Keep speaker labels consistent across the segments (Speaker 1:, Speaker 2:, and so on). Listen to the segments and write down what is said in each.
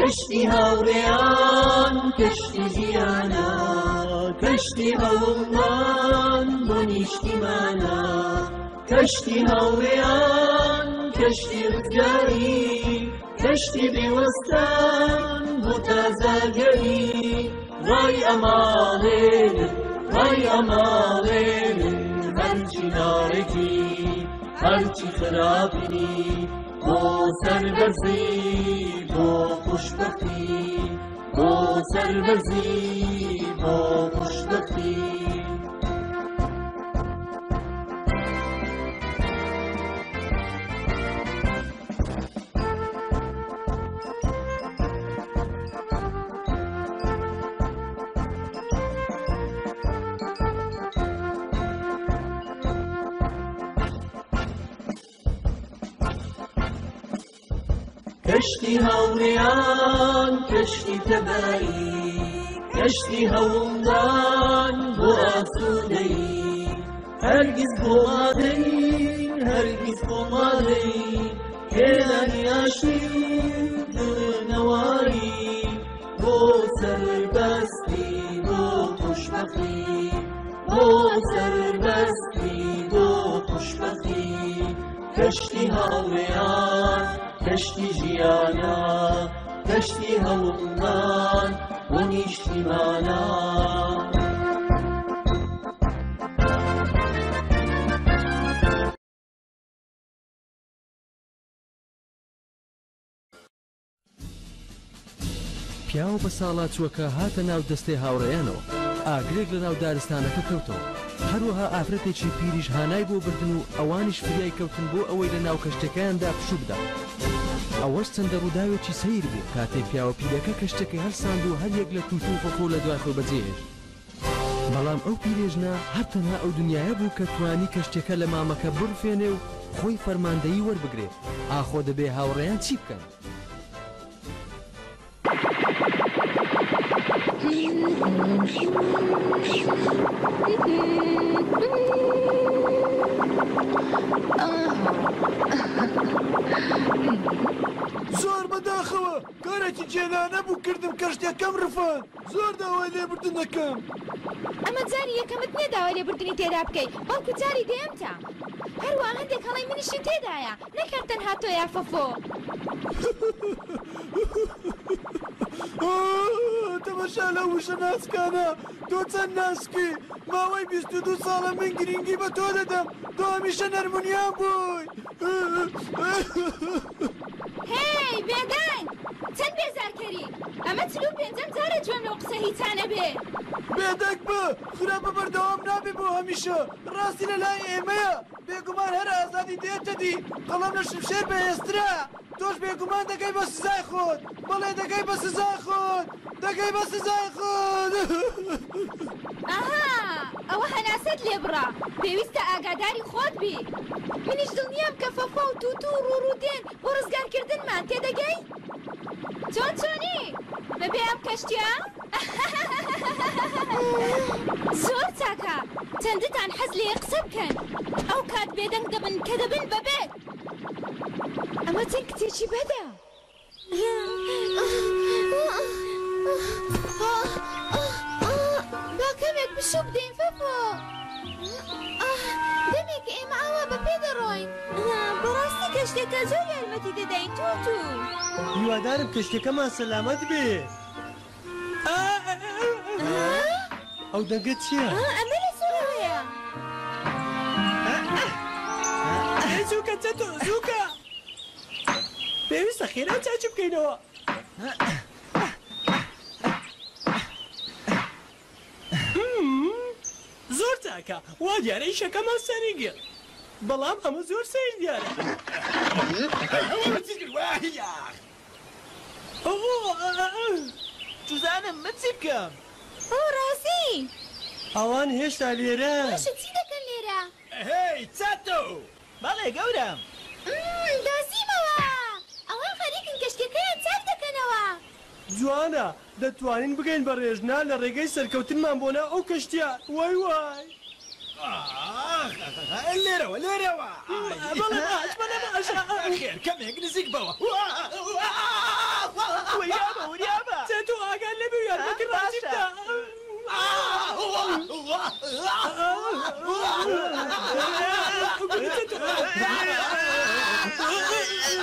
Speaker 1: کەشتی هاوڕێیان کەشتی ژیانە کەشتی هەوڵمان بۆ نیشتیمانە کەشتی هاوڕێیان کەشتی ڕزگاری کەشتی بێوەستان بۆ تازاگەری ڕای ئەماڵێنن ڕای ئەماڵێنن هەرچی ناڕێکی هەرچی خراپی بۆ سەربەرزی بۆ خوشبەختی بۆ سەربەرزی بۆ خوشبەختی کەشتی هاوڕێیان کەشتی تەبایی کەشتی هەوڵدان بۆ ئاسوودەی هەرگیز بۆ مادەین هەرگیز بۆ مادەین هێنانی ئاشتی دڵنەواری بۆ سەربەستی بۆ خوشبەختی بۆ سەربەستی بۆ خوشبەختی کەشتی هاوڕێیان کەشتی ژیانە کەشتی هەوڵمان بۆ نیشتیمانە
Speaker 2: پیاو بە ساڵات چووەکە هاتە ناو دەستەی هاوڕێیانەوە ئاگرێک لە ناو دارستانەکە کەوتەوە هەروەها ئافرەتێکی پیریش هانای بۆ بردن و ئەوانیش فریای کەوتن بۆ ئەوەی لە ناو کەشتەکەیاندا پشوو بدات ئەوەش چەندە ڕووداوێکی سەیر بوو کاتێک پیاوە پیرەکە کەشتەکەی هەرساند و هەر یەک لە تووت و خۆخۆ لە دوای خۆ بەجێهێشت بەڵام ئەو پیرێژنە هەر تەنها ئەو دنیایە بوو کە توانی کەشتەکە لە مامەکە بڕفێنێ و خۆی فەرماندەیی وەربگرێ ئاخۆ دەبێ هاوڕێیان چی بکەن
Speaker 3: زۆر بەداخەوە کارێکی جێگانە بوو کردم کەشتەکەم ڕفان زۆر داوای لێبردن دەکەم
Speaker 4: ئەمە جاری یەکەمت نێداوای لێبردنی تێدا بکەیت بەڵکو جاری دێمتە هەروە هەندێک هەڵی منیشی تێدایە نەکرد تەنها تۆ یا فەفۆ
Speaker 3: تەماشا لە وشە ناسکانە تۆ چەند ناسکی ماوەی 22 ساڵە من گرنگی بە تۆ دەدەم تۆ هەمیشە نەرمونیان بووی
Speaker 4: هی بێدەنگ چەند بێزارکەری ئەمە 45 جارە جوێم لەو قسە هیچانە بێ
Speaker 3: بێدەنگ بە خراپە بەردەوام نابێ بۆ هەمیشە ڕاستی لە لای ئێمەیە بێگومان هەر ئازادی دێتەدی قەڵەم لە شمشێر بەهێسترا تۆش بێگومان دەگەی بە سزای خۆت بەڵێ دەگەی بە سزای خۆت دەگەی بە سزای خۆت
Speaker 4: ئاها ئەوە هەناسەت لێبڕا پێویستە ئاگاداری خۆت بی منیش دڵنیام کە فەفۆ و تووتو و ڕوڕودێن بۆ ڕزگارکردنمان تێدەگەی چۆن چۆنی بەبێ ئەم کەشتیە زۆر چاکە چەندتان حەز لێ قسە بکەن ئەو کات بێدەنگ دەبن کە دەبن بەبێت ئەمە چەند کتێکی بەدە با کەمێک بشوو بدەین فەفۆ دەمێک ئێمە ئاوا بە پێ دەڕۆین بەڕاستی کەشتێکە زۆر یارمەتی دەدەین تووتو
Speaker 3: هیوادارم کەشتەکەمان سەلامەت بێ ئەو دەنگە چییە؟
Speaker 4: ئەمە لە سوورەوەیە
Speaker 3: زووکە چەتۆ زووکە پێویستە خێرا چاچ بکەینەوە زۆر تاکە وا دیارە ئیشەکەمان سەریگە بەڵام ئەمە زۆر سەیر دیارە جوزانم من چی بکەم؟
Speaker 4: ئۆ ڕاستی
Speaker 3: ئەوان هێشتا لێرە
Speaker 4: باشە چی دەکەن لێرە؟
Speaker 3: هی چاتۆ بەڵێ گەورم
Speaker 4: دۆزیمەوە ئەوان خەریکن کەشتەکەیان چاک دەکەنەوە
Speaker 3: جوانە دەتوانین بگەین بە ڕێژنا لە ڕێگەی سەرکەوتنمان بۆنە ئەو کەشتیە وای وای لێرەوە لێرەوە بەڵێ باش بەڵێ باش خێر کەمێک نزیک بەوە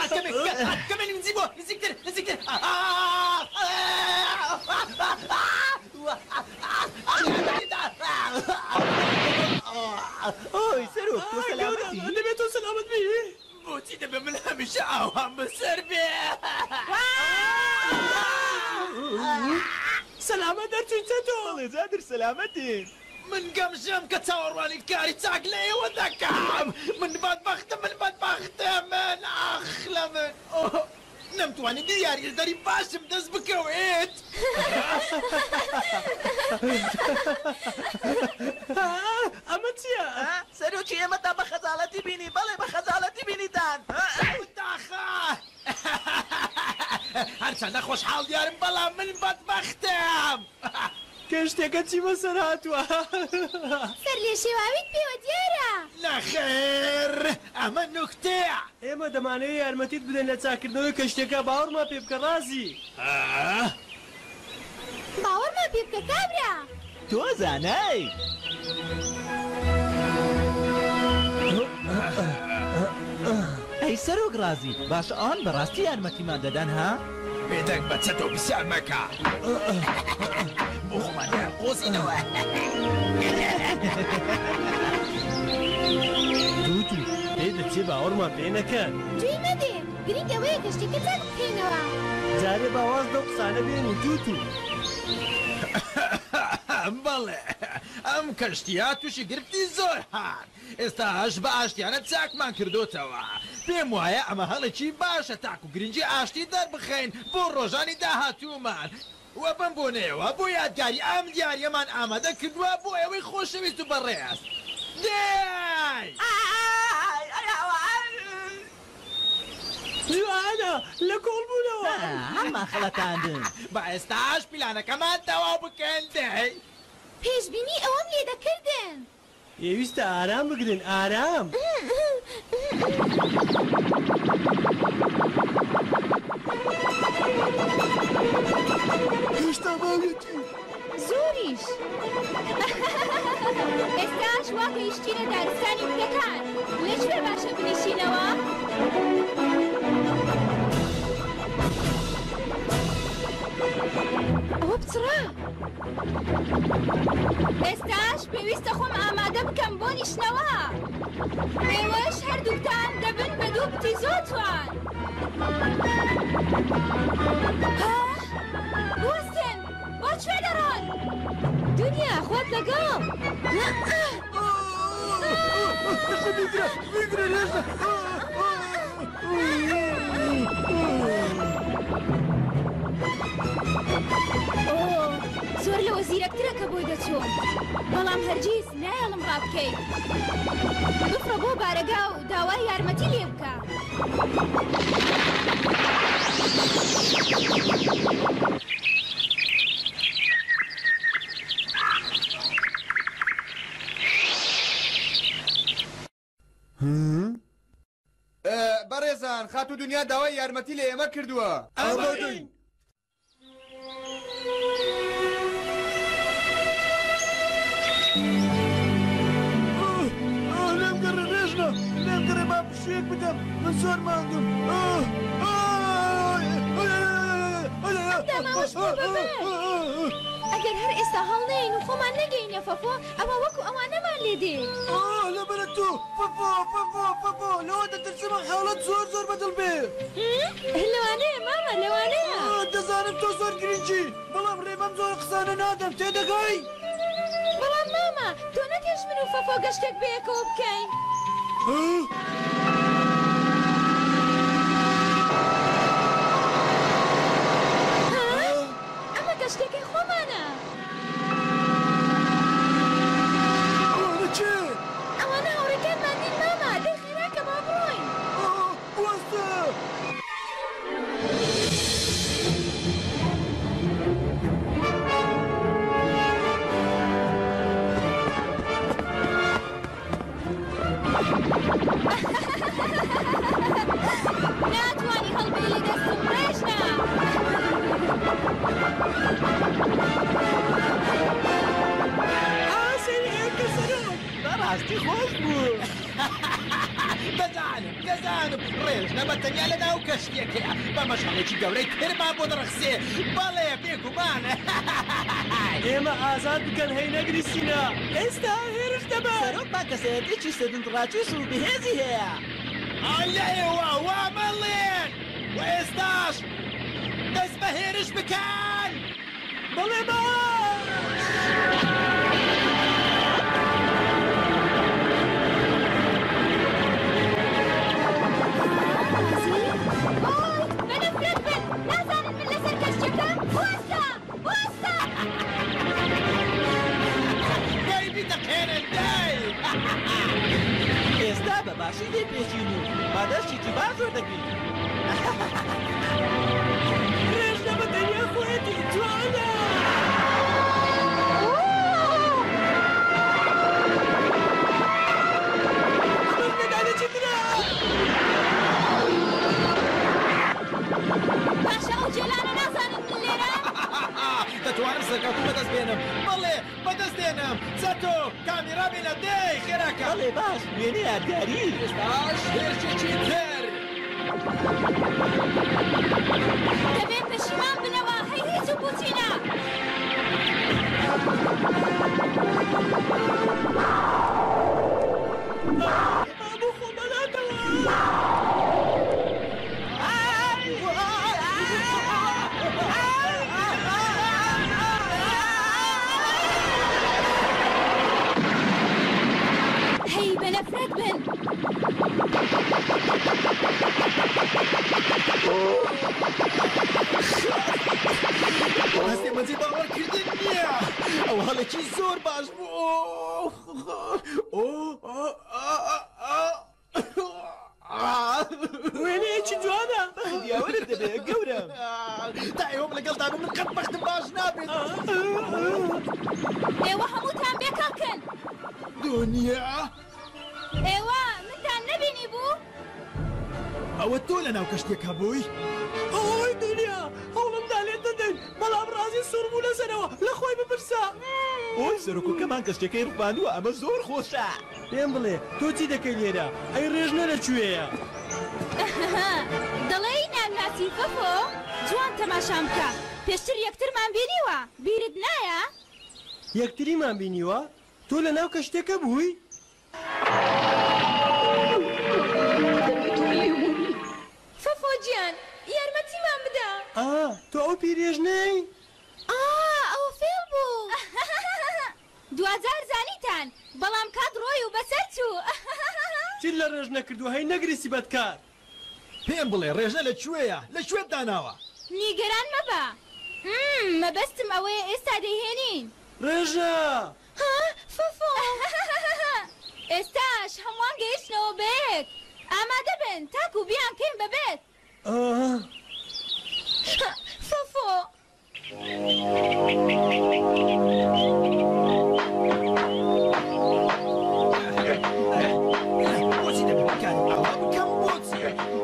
Speaker 1: كمان نزيبو نزيكتر
Speaker 5: اوي سروك تو سلامتي
Speaker 1: دەبێت تۆ سەلامەت بی بۆچی دەبێ من هەمیشە ئاوام بەسەر بێ سەلامەت دەرچوویتە تۆ
Speaker 5: زادر سلامتي
Speaker 1: من گەمژەم کە چاوەڕوانی کاری چاک لە ئێوە دەکەم من بەدبەختم من ئاخ لە من نەمتوانی دیاریدەری باشم دەست بکەوێت ئەمە چییە؟
Speaker 5: سەرۆکی ئێمە تا بە خەجاڵەتی بینی بەڵێ بە خەجاڵەتی بینیتان
Speaker 1: داخە هەرچەندە خۆشحاڵ دیارم بەڵام من بەدبەختم
Speaker 3: کەشتێکە چی بەسەر هاتووە
Speaker 4: سەر لێ شێواویت پێوە دیارە
Speaker 1: نەخێر ئەمە نوکتەیە
Speaker 3: ئێمە دەمانەوێت یارمەتیت بدەن لە چاکردنەوەی کەشتێکە باوەڕمان پێ بکە ڕازی
Speaker 4: باوەڕمان پێ بکە کابرا
Speaker 5: تۆ زانای ئەی سەرۆک ڕازی باش ئەوان بەڕاستی یارمەتیمان دەدەن ها
Speaker 1: بێدەنگ بە چەتۆ بسیار مەکە بۆ خۆمانیان قۆزینەوە
Speaker 3: تووتو پێی دەچێ باوەڕمان پێ نەکەن
Speaker 4: گوێی مەدێ گرنگ ئەوەیە کەشتێکە چاک بکەینەوە
Speaker 3: جارێ باواز دەو قسانە بێن و تووتو
Speaker 1: بەڵێ ئەم کەشتیا تووشی گرفتی زۆر هات ئێستا هەش بە ئاشتیانە چاکمان کردوتەوە پێم وایە ئەمە هەڵێکی باشە تاک و گرنگی ئاشتی دەربخەین بۆ ڕۆژانی داهاتوومان وە بم بۆ نێوە بۆ یادگاری ئەم دیارەمان ئامادە کردووە بۆ ئێوەی خۆشەویست و بەڕێز دێی
Speaker 3: جوانە لە کۆڵ بوونەوە
Speaker 5: هەممان خەڵەتاندن
Speaker 1: بە ئێستاش پیلانەکەمان تەواو بکەن دێی
Speaker 4: پێشبینی ئەوەم لێ دەکردن
Speaker 3: پێویستە ئارام بگرن ئارام هێشتا باوێتی
Speaker 4: زۆریش ئێستاش واکە یشتینە دارستانی کوڕەکان لەکوێ باشە بنیشینەوە ئەوە بچڕە ئێستاش پێویستە خۆم ئامادە بکەم بۆ نیشتنەوە ئێوەش هەردووکتان دەبن بە دوو پتی زۆر توان بوەستن بۆ کوێ دەڕۆن دنیا خۆت لەگەڵ
Speaker 3: بیگرە لێشە
Speaker 4: زۆر لەوە زیرەکترە کە بۆی دەچۆم بەڵام هەرگیز نایەڵم ڕابکەیت بفڕە بۆ بارەگا و داوای یارمەتی لێ بکە
Speaker 6: بەڕێزان خات و دنیا داوای یارمەتی لە ئێمە کردووە
Speaker 3: ئامادەین لێم گەڕە ڕێژنە لێم گەڕێ با پشوێک بدەم من زۆر ماندم
Speaker 4: ئەگەر هەر ئێستا هەڵنێین و خۆمان نەگەینە فەفۆ ئەوە وەکو ئەوانەمان لێ دێ
Speaker 3: لەبەرە تۆ فەفۆ لەوە دەترسمە خەڵەت زۆر بەدڵ بێ
Speaker 4: لەوانەیە مامە لەوانەیە
Speaker 3: دەزانم تۆ زۆر گرنگی بەڵام ڕێبەم زۆر قسانە نادەم تێدەگای
Speaker 4: بەڵام مامە تۆ نەتێش من و فەفۆ گەشتێک بەیەکەوە بکەین ئەمە گەشتێکی خۆمانە ئەوانە هاوڕێکانمان نین مامە دەی خێراکە با بڕۆین
Speaker 3: بوەستە
Speaker 1: ڕێژنە بە تەنیا لە ناو کەشتێکەیە بە مەشغەڵێکی گەورەی ترمان بۆ دەڕخسێ بەڵێ بێگومانە
Speaker 3: ئێمە ئازاد بکەن هەی نەگریسینە ئێستا هێرش دەبە
Speaker 5: سەرۆکمان کەسەیەتێکی سەدنڕاکێش و بەهێزی هەیە
Speaker 1: ئەلێوە وا مەڵێن و ئێستاش دەست بە هێرش بکەن
Speaker 3: بەڵێ باش
Speaker 5: ئێستا بە باشی لێ پێچین و بادەشتێکی باش وەردەگرین
Speaker 3: ڕێژنە بە دەریا خۆیەتی جوانە ئەمەش مێدانێکی ترە
Speaker 4: باشە ئەو جێلانە نازانن من لێرە
Speaker 1: دەتوانم سەرکەوتن بەدەست بێنم بەڵێ بەدەست دێنم چەتۆ کامیرا بێنە دەی خێراکە
Speaker 5: بەڵێ باش وێنەی یادگاری
Speaker 1: ئێستاش هێرشێکی تر
Speaker 4: دەبێت پەشیمان بنەوە هەی هیچ و بوچینە
Speaker 3: بۆ خۆ بەلاتەوە
Speaker 4: هەی بە نەفرەت بن
Speaker 1: هەستێ مەجێ باوەڕکردن نییە ئەو هەڵێکی زۆر باش بوو
Speaker 3: وێنەیەکی جوانە
Speaker 5: دیاوەرت دەبێت گەورم
Speaker 1: تا ئێوەم لەگەڵ دابم من قەت بەختم باش نابێت
Speaker 4: ئێوە هەمووتان بێکەڵکن
Speaker 1: دنیا
Speaker 4: ئێوە منتان نەبینی بوو
Speaker 1: ئەوە تۆ لە ناو کەشتێکە بووی
Speaker 3: ئەوەی دنیا هەوڵمدا لێت دەدەین بەڵام ڕازی سوور بوو لەسەرەوە لە خۆی بپرسە
Speaker 5: ئۆی سەرۆکەکەمان کەشتەکەی ڕوانووە ئەمە زۆر خۆشە
Speaker 3: پێم بڵێ تۆ چی دەکەی لێرە ئەی ڕێژنە لەکوێیە
Speaker 4: دەڵێ نامناسی فەفۆ جوان تەماشام بکە پێشتر یەکترمان بینیوە بیرت نایە
Speaker 3: یەکتریمان بینیوە تۆ لە ناو کەشتێکە بووی
Speaker 4: فەفۆ گیان یارمەتیمان بدە
Speaker 3: تۆ ئەو پیرێژنەی
Speaker 4: ئەوە فێڵ بوو دوازار زانیتان بەڵام کات ڕۆی و بەسەر چوو
Speaker 3: چی لە ڕێژ نەکردووە هەی نەگریسی بەدکار
Speaker 1: پێم بڵێ ڕێژنە لەکوێیە لەکوێت داناوە
Speaker 4: نیگەران مەبە مەبەستم ئەوەیە ئێستا دەیهێنین
Speaker 3: ڕێژە
Speaker 4: فەفۆ ئێستاش هەمووان گەیشتنەوە بێت ئامادە بن تاکو بیان کەین بەبێت فەفۆ
Speaker 1: بۆچی دەبکەن ئەوە بکەم بۆچی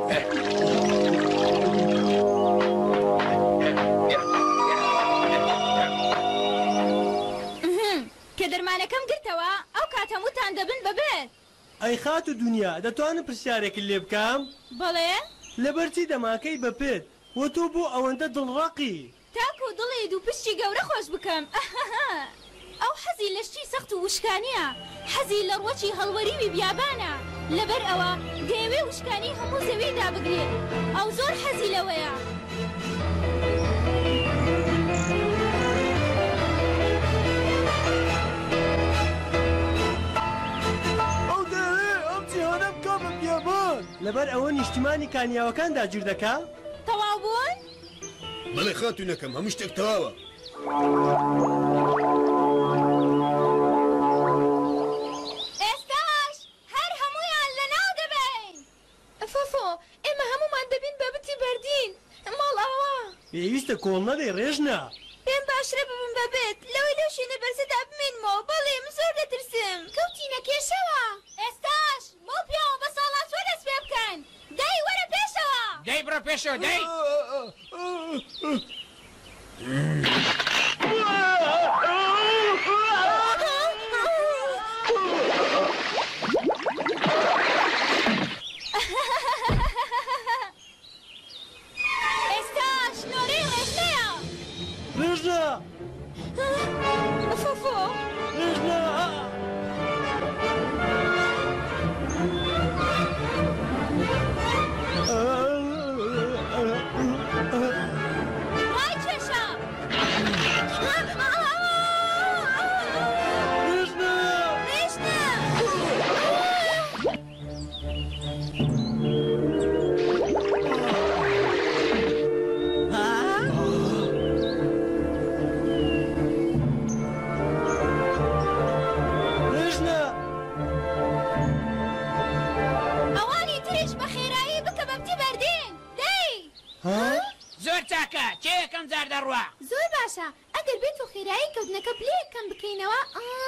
Speaker 4: کە دەرمانەکەم گرتەوە ئەو کات هەمووتان دەبن بەبێت
Speaker 3: ئەی خات و دنیا دەتوانم پرسیارێکی لێ بکەم
Speaker 4: بەڵێ
Speaker 3: لەبەرچی دەماکەی بەپێت وە تۆ بۆ ئەوەندە دڵڕەقی
Speaker 4: تاکو دڵێ دوو پشتی گەورە خۆش بکەم ئەو حەزی لە شتی سەخت و وشکانیە حەزی لە ڕوەچی هەڵوەریوی بیابانە لەبەر ئەوە دەیەوێ وشکانی هەموو زەوی دابگرێت ئەو زۆر حەزی لەوەیە
Speaker 3: ئەو دەوێ ئەم جیهانە بکە بە بیابان لەبەر ئەوە نیشتیمانی کانیاوەکان داگیر دەکا
Speaker 4: تەواو بوون؟
Speaker 6: بەڵێ خاتوونەکەم هەموو شتێک تەواوە
Speaker 4: ئێستاش هەر هەموویان لەناو دەبین فەفۆ ئێمە هەمومان دەبین بە بتی بەردین ماڵ ئەوە
Speaker 3: پێویستە کۆڵ نەدەی ڕێژنا
Speaker 4: پێم باشرە ببم بەبێت لەوەی لەو شوێنە بەرزەدا بمێنمەوە بەڵێ من زۆر دەترسم کەوتینە کێشەوە ئێستاش بۆ پیاوە بە ساڵات وە دەست پێ بکەن دەی وەرە پێشەوە
Speaker 1: دەی بڕە پێشەوە دەی
Speaker 7: زۆر چاکە کێ یەکەم جار دەڕوا
Speaker 4: زۆر باشە ئەگەر بێت و خێرایی کەوتنەکە پلەیەکەم بکەینەوە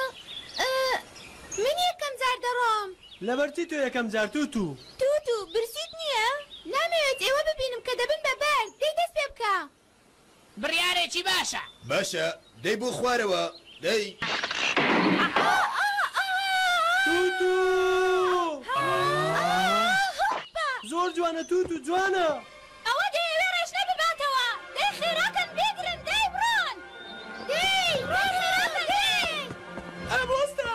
Speaker 4: من یەکەم جار دەڕۆم
Speaker 3: لەبەرچی تۆ یەکەم جار تووتو
Speaker 4: برسیت نییە؟ نامەوێت ئێوە ببینم کە دەبن بەبەر دەی دەست پێ بکە
Speaker 7: بڕیارێکی باشە
Speaker 6: باشە دەی بۆ خوارەوە دەی
Speaker 3: تووتو زۆر جوانە تووتو جوانە
Speaker 4: ئەوە دەیەوێ ڕێژنە بباتەوە دەی خێراکەن بێگرن دەی بڕۆن دەی خێراکەن دەی
Speaker 3: بۆستە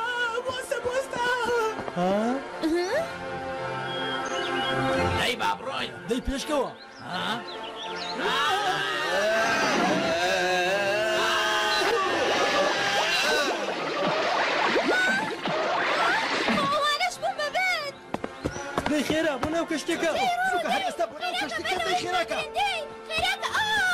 Speaker 7: دەی با بڕۆین
Speaker 2: دەی پێشکەوە
Speaker 4: ئەوانەش بوون بەبێت
Speaker 3: دەی خێرا بۆ ناو کەشتێکە
Speaker 1: چووکە هەر ئێستا بۆ ناو کەشتەکە دەی خێراکە
Speaker 4: خێراکە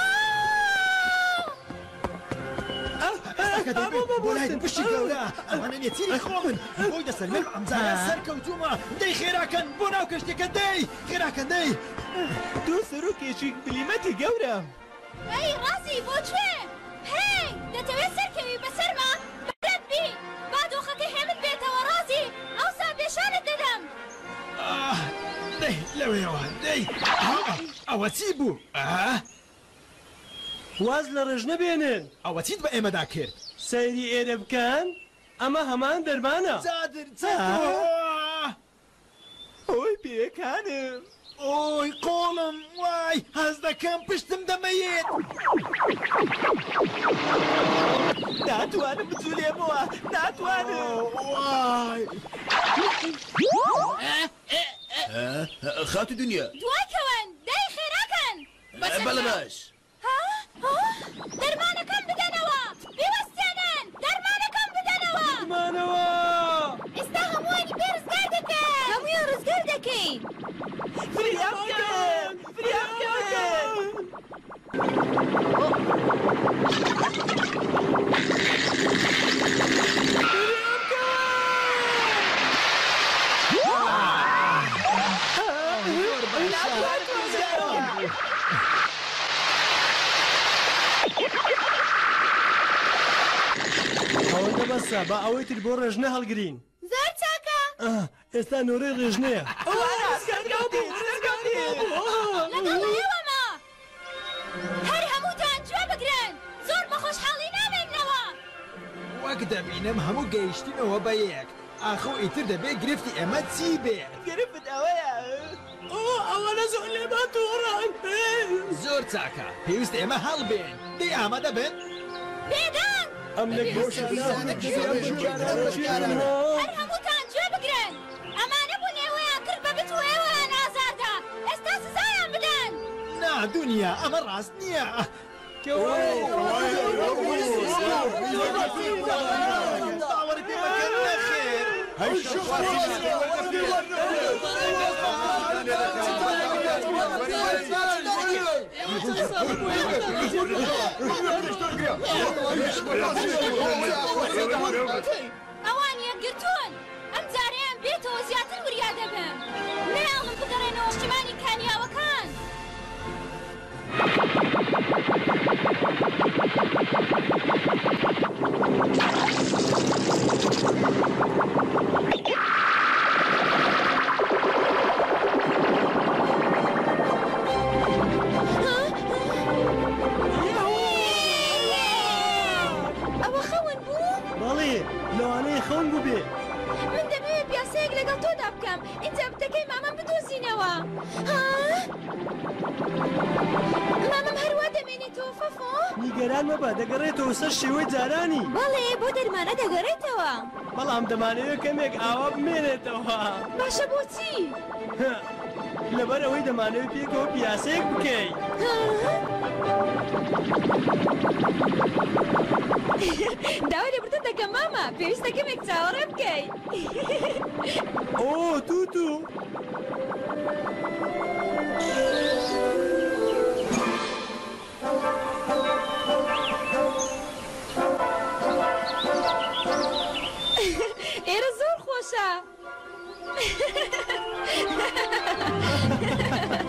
Speaker 1: بۆ لای پشتی گەورە ئەوانە نێتیری خۆمن بۆی دەسەلمێم ئەمزانە سەرکەوتومە دەی خێراکەن بۆ ناو کەشتێکە دەی خێراکەن دەی
Speaker 5: تۆ سەرۆکێکی بلیمەتی گەورە
Speaker 4: ئەی ڕازی بۆ کوێ هەی دەتەوێت سەرکەوی بەسەرما بەدەت بی با دۆخەکەی هێمن بێتەوە ڕازی ئەوسا پێشانت دەدەم
Speaker 1: دەی لەوێەوە دەی ئەوە چی بوو
Speaker 3: واز لە ڕێژ نەبێنن
Speaker 1: ئەوە چیت بە ئێمەدا کرد
Speaker 3: سەیری ئێرە بکەن ئەمە هەمان دەرمانە
Speaker 1: زادر
Speaker 5: ئەوی پێکانم
Speaker 1: ئۆی قۆڵم وای هەز دەکەم پشتم دەمەیێت
Speaker 5: ناتوانم بجوولێمەوە ناتوانم
Speaker 1: وای
Speaker 6: خاتو دنیا
Speaker 4: دوایکەون دەی خێراکەن
Speaker 6: بەڵە باش
Speaker 4: دەرمانەکەم بدەنەوە پێوەستێنن دەرمانەکەم بدەنەوە
Speaker 3: مانەوە
Speaker 4: ئێستا هەمووانی پێ ڕزگار دەکەن هەموویان ڕزگار دەکەین
Speaker 5: فریام بکەن فریام بکەن
Speaker 3: ئەوەندە بەسە بە ئەوەی تر بۆ ڕێژنە هەڵگرین
Speaker 4: زۆر چاکە
Speaker 3: ئێستا نۆرەی ڕێژنەیە
Speaker 4: لەگەڵ ئێوەمە هەر هەمووتان گوێ بگرن زۆر بە خۆشحاڵی نامێننەوە
Speaker 1: وەک دەبینم هەموو گەیشتینەوە بە یەک ئاخۆ ئیتر دەبێت گرفتی ئێمە چی بێت
Speaker 5: گرفت ئەوەیە
Speaker 3: ئەوانە زۆر لێمە تووڕان
Speaker 1: زۆر چاکە پێویست ئێمە هەڵبێن دەی ئامادە بن
Speaker 4: بێدان
Speaker 3: ئەم لە
Speaker 4: هەر هەمووتان گوێ بگرن ئەمانە بوو نێوەیان کرد بە بت و ئێوەیان ئازاردا ئێستا سزایان بدەن
Speaker 1: نا دنیا ئەمە ڕاست نییە باوەڕی پێ بکەن نەخێر
Speaker 4: ئەوان یەکگرتوون ئەم جارەیان بێتەوە زیاتر وریا دەبم نەیاڵم بگەڕێنەوە شتیمانی کامیاوەکان ئەوە خەون بوو؟
Speaker 3: بەڵێ لەوانەیە خەون بوو بێ
Speaker 4: من دەبێت پیاسەیەک لەگەڵ تۆدا بکەم اینجا بتەکەی مامەم بدۆزینەوە مامەم هەروە دەمێنێتەوە فەفۆ؟
Speaker 3: نیگەران مەبە دەگەڕێتەوە سەر شێوەی جارانی
Speaker 4: بەڵێ بۆ دەرمانە دەگەڕێتەوە
Speaker 3: بەڵام دەمانەوێت کەمێک ئاوا بمێنێتەوە
Speaker 4: باشە بۆچی؟
Speaker 3: لەبەر ئەوەی دەمانەوێت پێکەوە پیاسەیەک بکەیت
Speaker 4: داوای لێبوردن دەکەم مامە پێویستە کەمێک چاوەڕێ بکەیت
Speaker 3: ئۆ تووتو
Speaker 4: ئێرە زۆر خۆشە